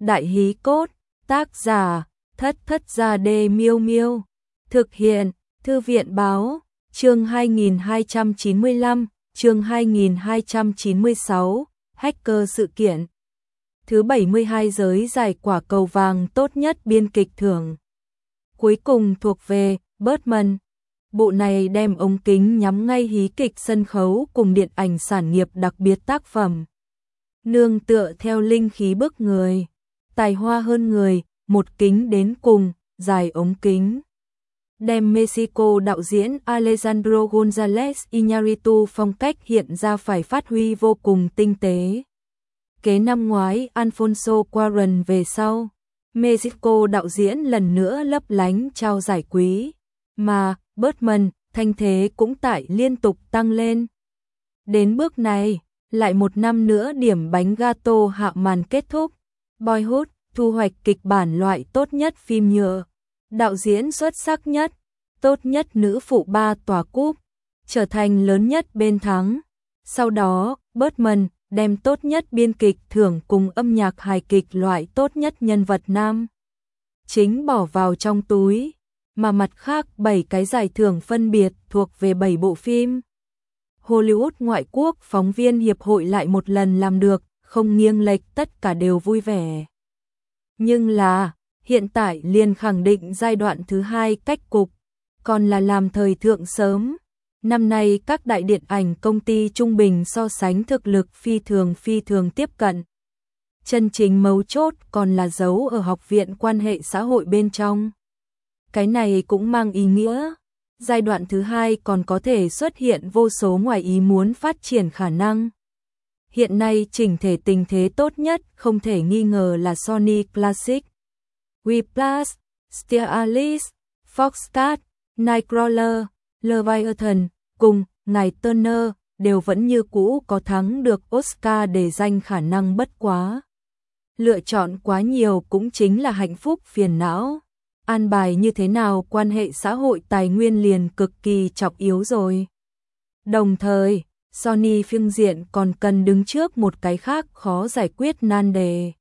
Đại hí cốt, tác giả, Thất Thất Gia Đê Miêu Miêu. Thực hiện, Thư viện báo, chương 2295, chương 2296, hacker sự kiện. Thứ 72 giới giải quả cầu vàng tốt nhất biên kịch thưởng. Cuối cùng thuộc về Birdman. Bộ này đem ống kính nhắm ngay hí kịch sân khấu cùng điện ảnh sản nghiệp đặc biệt tác phẩm. Nương tựa theo linh khí bức người, tài hoa hơn người, một kính đến cùng, dài ống kính. Đem Mexico đạo diễn Alejandro González Iñárritu phong cách hiện ra phải phát huy vô cùng tinh tế. Kế năm ngoái Alfonso Cuarón về sau, Mexico đạo diễn lần nữa lấp lánh trao giải quý, mà Birdman thanh thế cũng tại liên tục tăng lên. Đến bước này, lại một năm nữa điểm bánh gato hạ màn kết thúc. Boyhood thu hoạch kịch bản loại tốt nhất phim nhựa, đạo diễn xuất sắc nhất, tốt nhất nữ phụ 3 tòa cúp, trở thành lớn nhất bên thắng. Sau đó, Birdman đem tốt nhất biên kịch thưởng cùng âm nhạc hài kịch loại tốt nhất nhân vật nam chính bỏ vào trong túi, mà mặt khác 7 cái giải thưởng phân biệt thuộc về 7 bộ phim. Hollywood ngoại quốc phóng viên hiệp hội lại một lần làm được, không nghiêng lệch, tất cả đều vui vẻ. Nhưng là, hiện tại liền khẳng định giai đoạn thứ 2 cách cục, còn là làm thời thượng sớm. Năm nay các đại điện ảnh công ty trung bình so sánh thực lực phi thường tiếp cận. Chân chính mấu chốt còn là giấu ở học viện quan hệ xã hội bên trong. Cái này cũng mang ý nghĩa, giai đoạn thứ 2 còn có thể xuất hiện vô số ngoài ý muốn phát triển khả năng. Hiện nay chỉnh thể tình thế tốt nhất không thể nghi ngờ là Sony Classic, Whiplash, Steel Alice, Foxcat, Nightcrawler, Leviathan cùng Ngài Turner đều vẫn như cũ có thắng được Oscar để danh khả năng bất quá. Lựa chọn quá nhiều cũng chính là hạnh phúc phiền não. An bài như thế nào quan hệ xã hội tài nguyên liền cực kỳ trọng yếu rồi. Đồng thời, Sony phương diện còn cần đứng trước một cái khác khó giải quyết nan đề.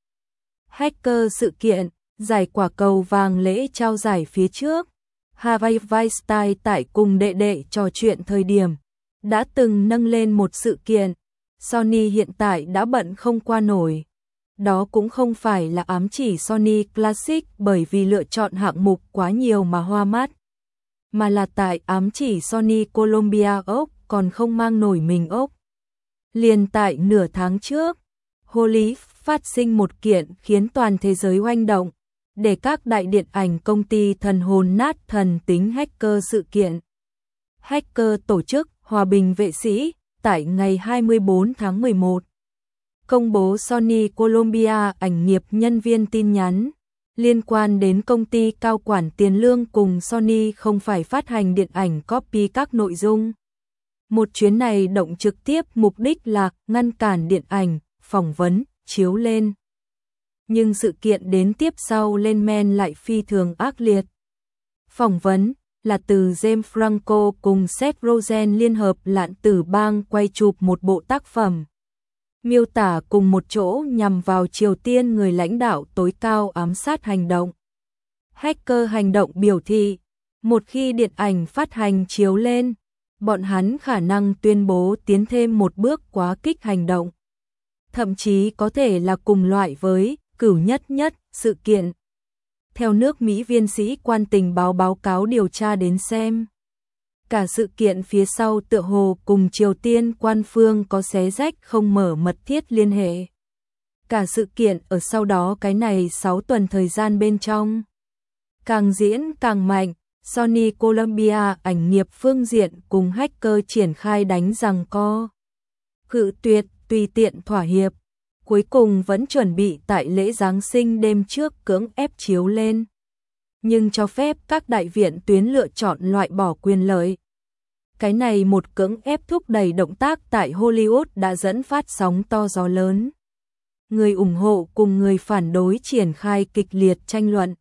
Hacker sự kiện, giải quả cầu vàng lễ trao giải phía trước. Harvey Weinstein tại cùng đệ đệ trò chuyện thời điểm, đã từng nâng lên một sự kiện, Sony hiện tại đã bận không qua nổi. Đó cũng không phải là ám chỉ Sony Classic bởi vì lựa chọn hạng mục quá nhiều mà hoa mắt, mà là tại ám chỉ Sony Columbia ốc còn không mang nổi mình ốc. Liền tại nửa tháng trước, Hollywood phát sinh một kiện khiến toàn thế giới oanh động, để các đại điện ảnh công ty thần hồn nát thần tính hacker sự kiện. Hacker tổ chức Hòa bình vệ sĩ tại ngày 24 tháng 11 công bố Sony Columbia ảnh nghiệp nhân viên tin nhắn liên quan đến công ty cao quản tiền lương cùng Sony không phải phát hành điện ảnh copy các nội dung. Một chuyến này động trực tiếp mục đích là ngăn cản điện ảnh, phỏng vấn, chiếu lên. Nhưng sự kiện đến tiếp sau lên men lại phi thường ác liệt. Phỏng vấn là từ James Franco cùng Seth Rogen liên hợp Lạn Tử Bang quay chụp một bộ tác phẩm. Miêu tả cùng một chỗ nhằm vào Triều Tiên người lãnh đạo tối cao ám sát hành động. Hacker hành động biểu thị, một khi điện ảnh phát hành chiếu lên, bọn hắn khả năng tuyên bố tiến thêm một bước quá kích hành động. Thậm chí có thể là cùng loại với Cửu Nhất Nhất sự kiện. Theo nước Mỹ viên sĩ quan tình báo báo cáo điều tra đến xem, cả sự kiện phía sau tựa hồ cùng Triều Tiên quan phương có xé rách không mở mật thiết liên hệ. Cả sự kiện ở sau đó cái này 6 tuần thời gian bên trong, càng diễn càng mạnh, Sony Columbia ảnh nghiệp phương diện cùng hacker triển khai đánh giằng co. Cự tuyệt, tùy tiện thỏa hiệp, cuối cùng vẫn chuẩn bị tại lễ Giáng sinh đêm trước cưỡng ép chiếu lên. Nhưng cho phép các đại viện tuyến lựa chọn loại bỏ quyền lợi. Cái này một cưỡng ép thúc đẩy động tác tại Hollywood đã dẫn phát sóng to gió lớn. Người ủng hộ cùng người phản đối triển khai kịch liệt tranh luận.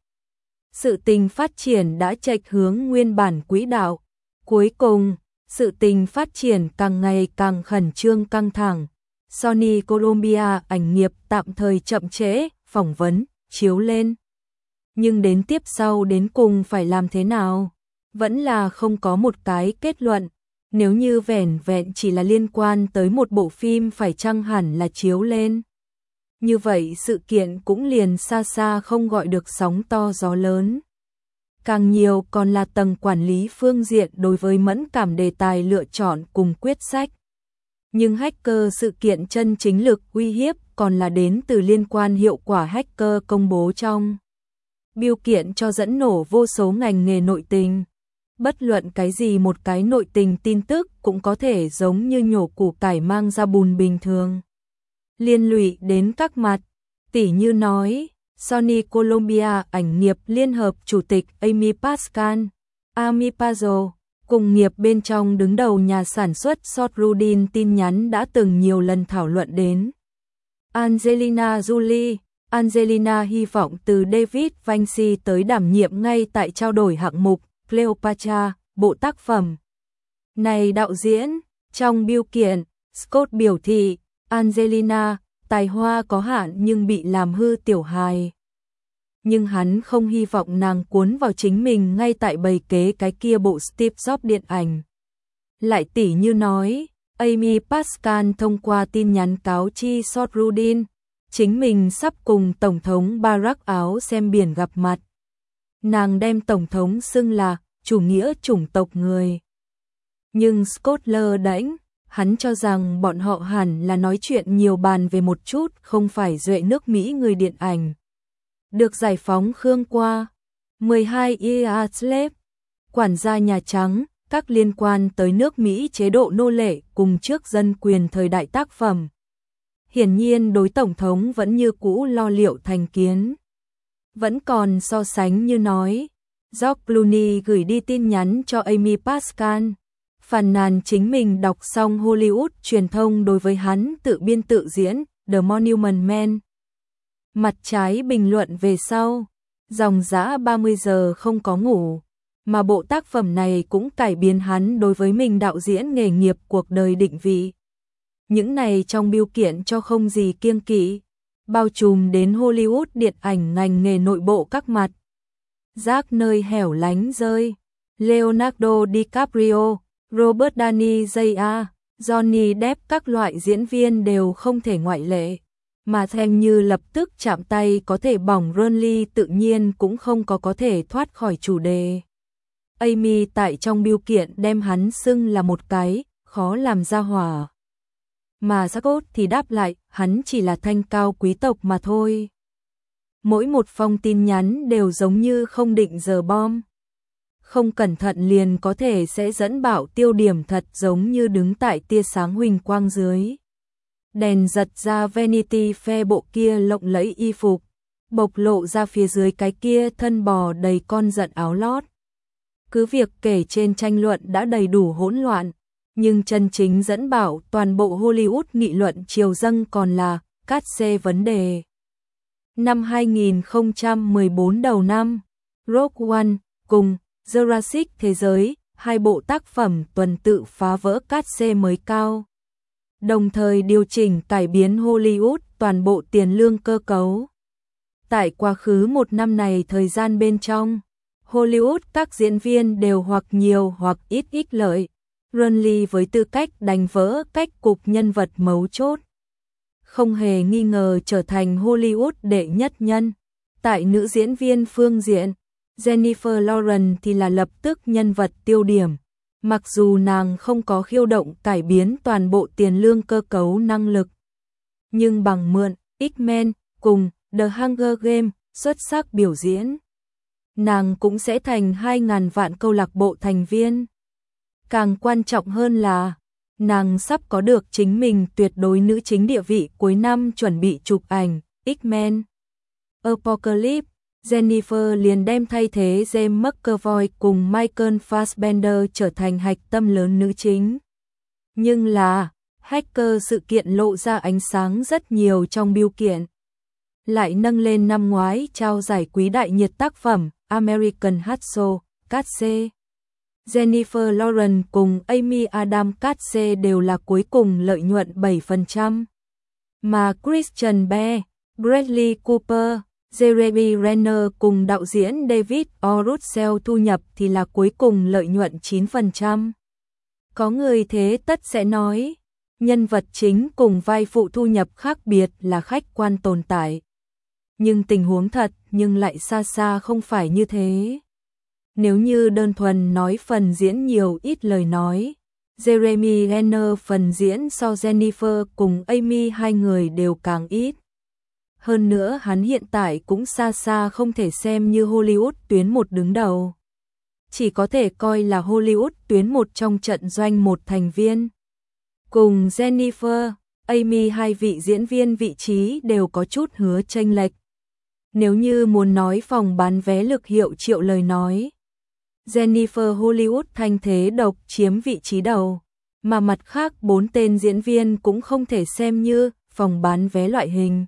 Sự tình phát triển đã chệch hướng nguyên bản quỹ đạo. Cuối cùng, sự tình phát triển càng ngày càng khẩn trương căng thẳng. Sony Columbia ảnh nghiệp tạm thời chậm trễ, phỏng vấn, chiếu lên. Nhưng đến tiếp sau đến cùng phải làm thế nào? Vẫn là không có một cái kết luận. Nếu như vẻn vẹn chỉ là liên quan tới một bộ phim phải chăng hẳn là chiếu lên. Như vậy sự kiện cũng liền xa xa không gọi được sóng to gió lớn. Càng nhiều còn là tầng quản lý phương diện đối với mẫn cảm đề tài lựa chọn cùng quyết sách. Nhưng hacker sự kiện chân chính lực uy hiếp còn là đến từ liên quan hiệu quả hacker công bố trong biêu kiện cho dẫn nổ vô số ngành nghề nội tình. Bất luận cái gì một cái nội tình tin tức cũng có thể giống như nhổ củ cải mang ra bùn bình thường. Liên lụy đến các mặt, tỉ như nói, Sony Colombia ảnh nghiệp liên hợp chủ tịch Amy Pascal, Amy Pazo, cùng nghiệp bên trong đứng đầu nhà sản xuất Sotrudin tin nhắn đã từng nhiều lần thảo luận đến. Angelina Jolie, Angelina hy vọng từ David Vinci tới đảm nhiệm ngay tại trao đổi hạng mục Cleopatra, bộ tác phẩm. Này đạo diễn, trong biêu kiện, Scott biểu thị, Angelina, tài hoa có hạn nhưng bị làm hư tiểu hài. Nhưng hắn không hy vọng nàng cuốn vào chính mình ngay tại bày kế cái kia bộ Steve Jobs điện ảnh. Lại tỉ như nói, Amy Pascal thông qua tin nhắn cáo chi Sotrudin, chính mình sắp cùng Tổng thống Barack áo xem biển gặp mặt. Nàng đem Tổng thống xưng là chủ nghĩa chủng tộc người. Nhưng Scott lơ đễnh, hắn cho rằng bọn họ hẳn là nói chuyện nhiều bàn về một chút, không phải duệ nước Mỹ người điện ảnh. Được giải phóng Khương qua 12 years slave, quản gia Nhà Trắng, các liên quan tới nước Mỹ chế độ nô lệ cùng trước dân quyền thời đại tác phẩm. Hiển nhiên đối Tổng thống vẫn như cũ lo liệu thành kiến. Vẫn còn so sánh như nói, George Clooney gửi đi tin nhắn cho Amy Pascal, phàn nàn chính mình đọc xong Hollywood truyền thông đối với hắn tự biên tự diễn The Monument Man. Mặt trái bình luận về sau, dòng dã 30 giờ không có ngủ, mà bộ tác phẩm này cũng cải biến hắn đối với mình đạo diễn nghề nghiệp cuộc đời định vị. Những này trong biêu kiện cho không gì kiêng kỵ, bao trùm đến Hollywood điện ảnh ngành nghề nội bộ các mặt. Rác nơi hẻo lánh rơi, Leonardo DiCaprio, Robert Downey Jr., Johnny Depp các loại diễn viên đều không thể ngoại lệ. Mà theo như lập tức chạm tay có thể bỏng Ronly tự nhiên cũng không có thể thoát khỏi chủ đề. Amy tại trong biêu kiện đem hắn xưng là một cái khó làm ra hỏa. Mà Scott thì đáp lại, hắn chỉ là thanh cao quý tộc mà thôi. Mỗi một phong tin nhắn đều giống như không định giờ bom. Không cẩn thận liền có thể sẽ dẫn bạo tiêu điểm, thật giống như đứng tại tia sáng huỳnh quang dưới. Đèn giật ra Vanity Fair bộ kia lộng lẫy y phục, bộc lộ ra phía dưới cái kia thân bò đầy con giận áo lót. Cứ việc kể trên tranh luận đã đầy đủ hỗn loạn, nhưng chân chính dẫn bảo toàn bộ Hollywood nghị luận triều dâng còn là cát xê vấn đề. Năm 2014 đầu năm, Rogue One cùng Jurassic Thế giới, hai bộ tác phẩm tuần tự phá vỡ cát xê mới cao. Đồng thời điều chỉnh cải biến Hollywood toàn bộ tiền lương cơ cấu. Tại quá khứ một năm này thời gian bên trong, Hollywood các diễn viên đều hoặc nhiều hoặc ít ích lợi. Ronly với tư cách đánh vỡ cách cục nhân vật mấu chốt, không hề nghi ngờ trở thành Hollywood đệ nhất nhân. Tại nữ diễn viên phương diện, Jennifer Lawrence thì là lập tức nhân vật tiêu điểm. Mặc dù nàng không có khiêu động cải biến toàn bộ tiền lương cơ cấu năng lực, nhưng bằng mượn X-Men cùng The Hunger Games xuất sắc biểu diễn, nàng cũng sẽ thành 2.000 vạn câu lạc bộ thành viên. Càng quan trọng hơn là, nàng sắp có được chính mình tuyệt đối nữ chính địa vị, cuối năm chuẩn bị chụp ảnh X-Men Apocalypse. Jennifer liền đem thay thế James McAvoy cùng Michael Fassbender trở thành hạch tâm lớn nữ chính. Nhưng là, hacker sự kiện lộ ra ánh sáng rất nhiều trong biêu kiện. Lại nâng lên năm ngoái trao giải quý đại nhiệt tác phẩm American Hustle, cát xê. Jennifer Lawrence cùng Amy Adams cát xê đều là cuối cùng lợi nhuận 7%. Mà Christian Bale, Bradley Cooper, Jeremy Renner cùng đạo diễn David O. Russell thu nhập thì là cuối cùng lợi nhuận 9%. Có người thế tất sẽ nói, nhân vật chính cùng vai phụ thu nhập khác biệt là khách quan tồn tại. Nhưng tình huống thật nhưng lại xa xa không phải như thế. Nếu như đơn thuần nói phần diễn nhiều ít lời nói, Jeremy Renner phần diễn so Jennifer cùng Amy hai người đều càng ít. Hơn nữa hắn hiện tại cũng xa xa không thể xem như Hollywood tuyến một đứng đầu. Chỉ có thể coi là Hollywood tuyến một trong trận doanh một thành viên. Cùng Jennifer, Amy hai vị diễn viên vị trí đều có chút hứa chênh lệch. Nếu như muốn nói phòng bán vé lực hiệu triệu lời nói, Jennifer Hollywood thanh thế độc chiếm vị trí đầu, mà mặt khác 4 tên diễn viên cũng không thể xem như phòng bán vé loại hình.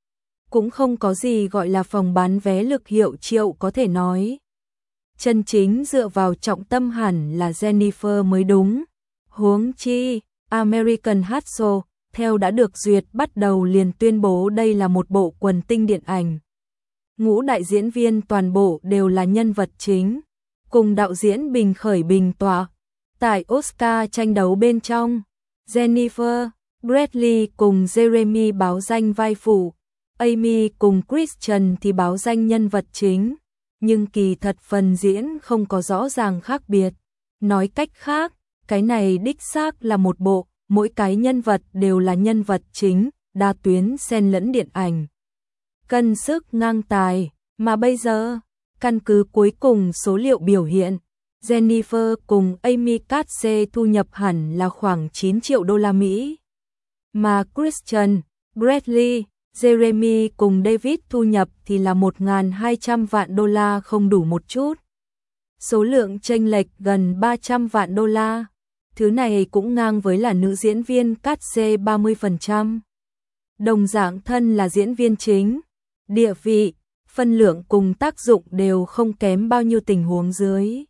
Cũng không có gì gọi là phòng bán vé lực hiệu triệu có thể nói. Chân chính dựa vào trọng tâm hẳn là Jennifer mới đúng. Huống chi, American Hustle, theo đã được duyệt bắt đầu liền tuyên bố đây là một bộ quần tinh điện ảnh. Ngũ đại diễn viên toàn bộ đều là nhân vật chính, cùng đạo diễn bình khởi bình tọa. Tại Oscar tranh đấu bên trong, Jennifer, Bradley cùng Jeremy báo danh vai phụ, Amy cùng Christian thì báo danh nhân vật chính, nhưng kỳ thật phần diễn không có rõ ràng khác biệt. Nói cách khác, cái này đích xác là một bộ, mỗi cái nhân vật đều là nhân vật chính, đa tuyến xen lẫn điện ảnh. Cân sức ngang tài, mà bây giờ, căn cứ cuối cùng số liệu biểu hiện, Jennifer cùng Amy Katze thu nhập hẳn là khoảng 9 triệu đô la Mỹ. Mà Christian, Bradley, Jeremy cùng David thu nhập thì là 1.200 vạn đô la không đủ một chút. Số lượng chênh lệch gần 300 vạn đô la. Thứ này cũng ngang với là nữ diễn viên Katze 30%. Đồng dạng thân là diễn viên chính, địa vị, phân lượng cùng tác dụng đều không kém bao nhiêu tình huống dưới.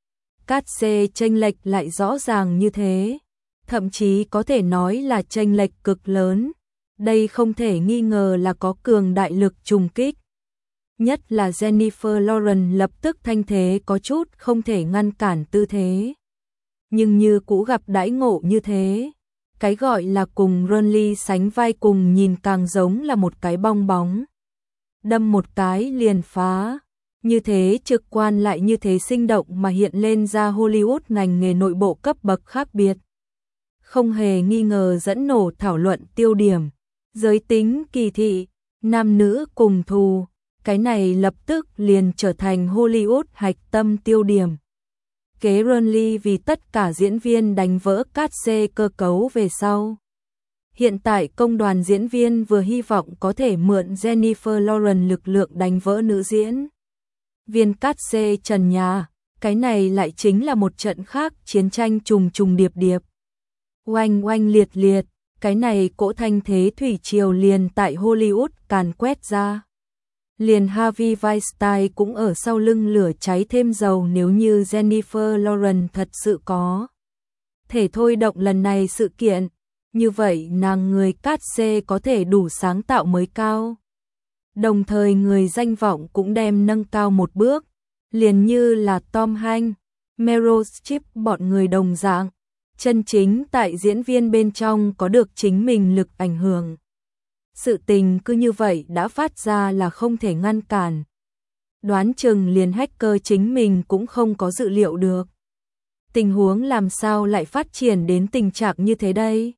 Katze chênh lệch lại rõ ràng như thế, thậm chí có thể nói là chênh lệch cực lớn. Đây không thể nghi ngờ là có cường đại lực trùng kích. Nhất là Jennifer Lawrence lập tức thanh thế có chút không thể ngăn cản tư thế. Nhưng như cũ gặp đãi ngộ như thế, cái gọi là cùng Ronly sánh vai cùng nhìn càng giống là một cái bong bóng. Đâm một cái liền phá. Như thế trực quan lại như thế sinh động mà hiện lên ra Hollywood ngành nghề nội bộ cấp bậc khác biệt. Không hề nghi ngờ dẫn nổ thảo luận tiêu điểm. Giới tính kỳ thị, nam nữ cùng thù, cái này lập tức liền trở thành Hollywood hạch tâm tiêu điểm. Kế Ronly vì tất cả diễn viên đánh vỡ Katze cơ cấu về sau. Hiện tại công đoàn diễn viên vừa hy vọng có thể mượn Jennifer Lawrence lực lượng đánh vỡ nữ diễn viên Katze trần nhà, cái này lại chính là một trận khác chiến tranh trùng trùng điệp điệp. Oanh oanh liệt liệt. Cái này cỗ thanh thế thủy triều liền tại Hollywood càn quét ra. Liền Harvey Weinstein cũng ở sau lưng lửa cháy thêm dầu nếu như Jennifer Lawrence thật sự có thể thôi động lần này sự kiện, như vậy nàng người Katze có thể đủ sáng tạo mới cao. Đồng thời người danh vọng cũng đem nâng cao một bước, liền như là Tom Hanks, Meryl Streep bọn người đồng dạng. Chân chính tại diễn viên bên trong có được chính mình lực ảnh hưởng. Sự tình cứ như vậy đã phát ra là không thể ngăn cản. Đoán chừng liền hacker chính mình cũng không có dự liệu được. Tình huống làm sao lại phát triển đến tình trạng như thế đây?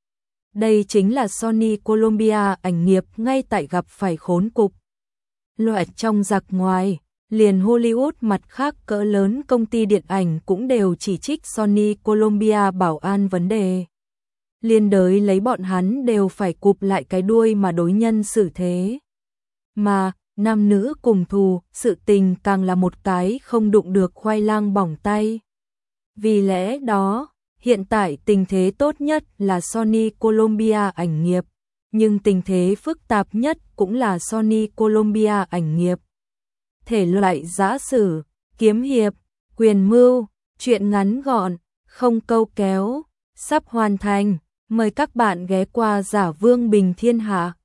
Đây chính là Sony Columbia ảnh nghiệp ngay tại gặp phải khốn cục. Loại trong giặc ngoài. Liền Hollywood mặt khác cỡ lớn công ty điện ảnh cũng đều chỉ trích Sony Columbia bảo an vấn đề. Liên đới lấy bọn hắn đều phải cụp lại cái đuôi mà đối nhân xử thế. Mà, nam nữ cùng thù, sự tình càng là một cái không đụng được khoai lang bỏng tay. Vì lẽ đó, hiện tại tình thế tốt nhất là Sony Columbia ảnh nghiệp, nhưng tình thế phức tạp nhất cũng là Sony Columbia ảnh nghiệp. Thể loại giã sử, kiếm hiệp, quyền mưu, truyện ngắn gọn, không câu kéo, sắp hoàn thành. Mời các bạn ghé qua Giả Vương Bình Thiên Hạ.